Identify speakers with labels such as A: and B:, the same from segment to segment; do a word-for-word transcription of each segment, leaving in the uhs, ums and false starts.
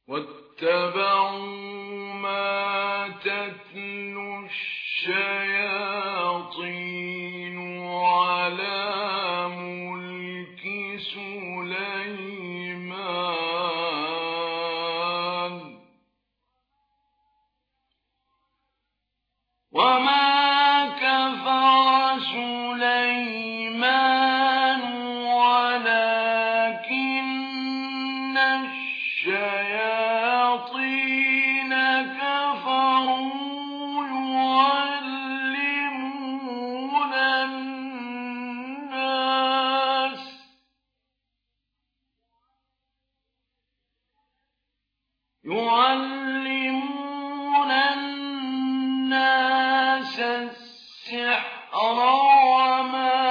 A: واتبعوا ما تتلو الشياطين على ملك سليمان وما كفر سليمان ولكن الشياطين كفروا يعلمون الناس يعلمون الناس السحر وما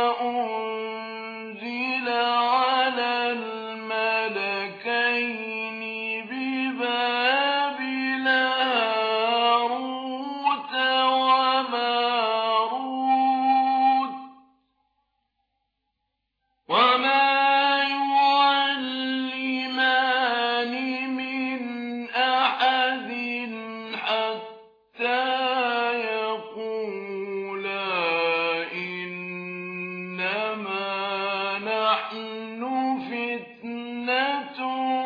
A: أنزل على الملكين ببابل هاروت وماروت وما يعلمان من أحد حتى يقولا إنما نحن فتنة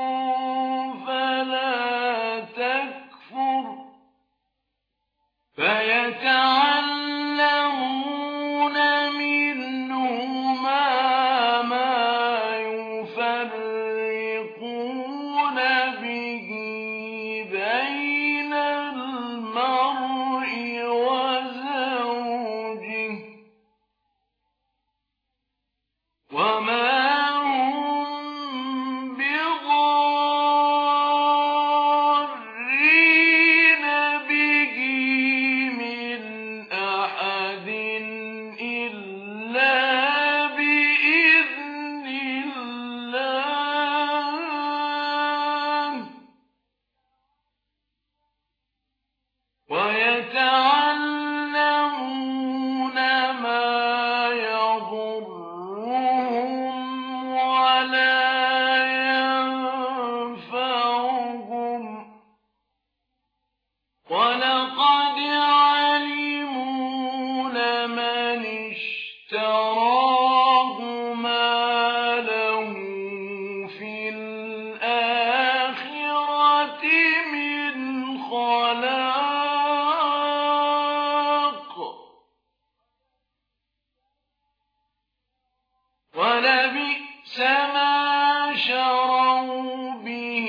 A: فلا تكفر فيتعلمون منهما ما يفرقون به بين المرء وزوجه وما هم بضارين به من أحد إلا بإذن الله ويتعلمون ما يضرهم ولا ينفعهم ولقد علموا لمن اشتراه ما له في الآخرة من خلاق ولبئس ما شروا به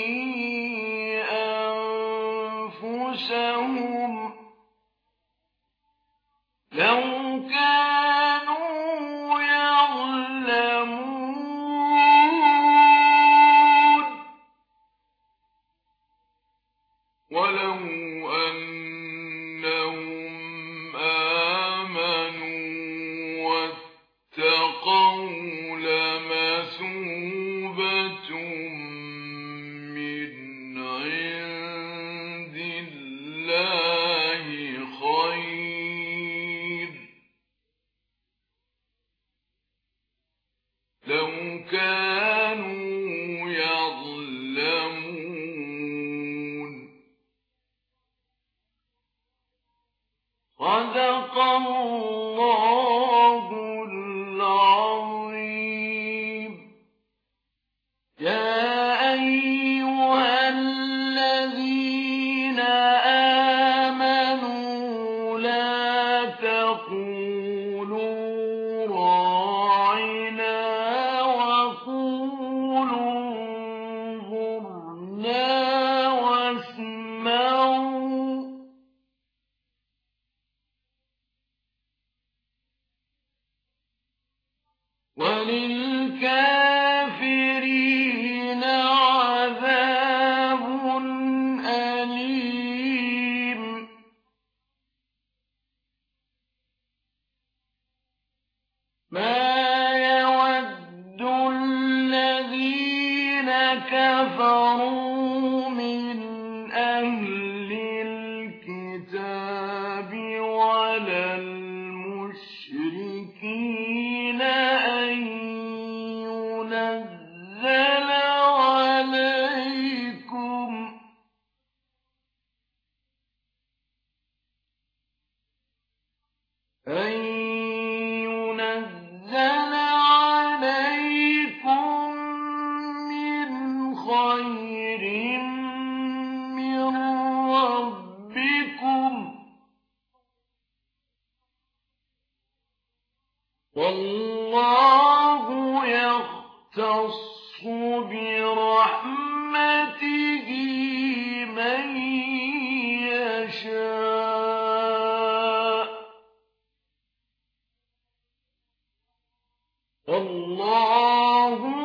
A: أنفسهم لو كانوا يعلمون ولو أنهم آمنوا واتقوا لمثوبة من عند الله خير لو كانوا يعلمون صدق الله العظيم. يا أيها الذين آمنوا لا تقولوا راعنا وقولوا انظرنا واسمعوا وللكافرين عذاب أليم. ما يود الذين كفروا من أهل الكتاب ولا المشركين أن ينزل عليكم خير من ربكم والله يختص برحمته من يشاء والله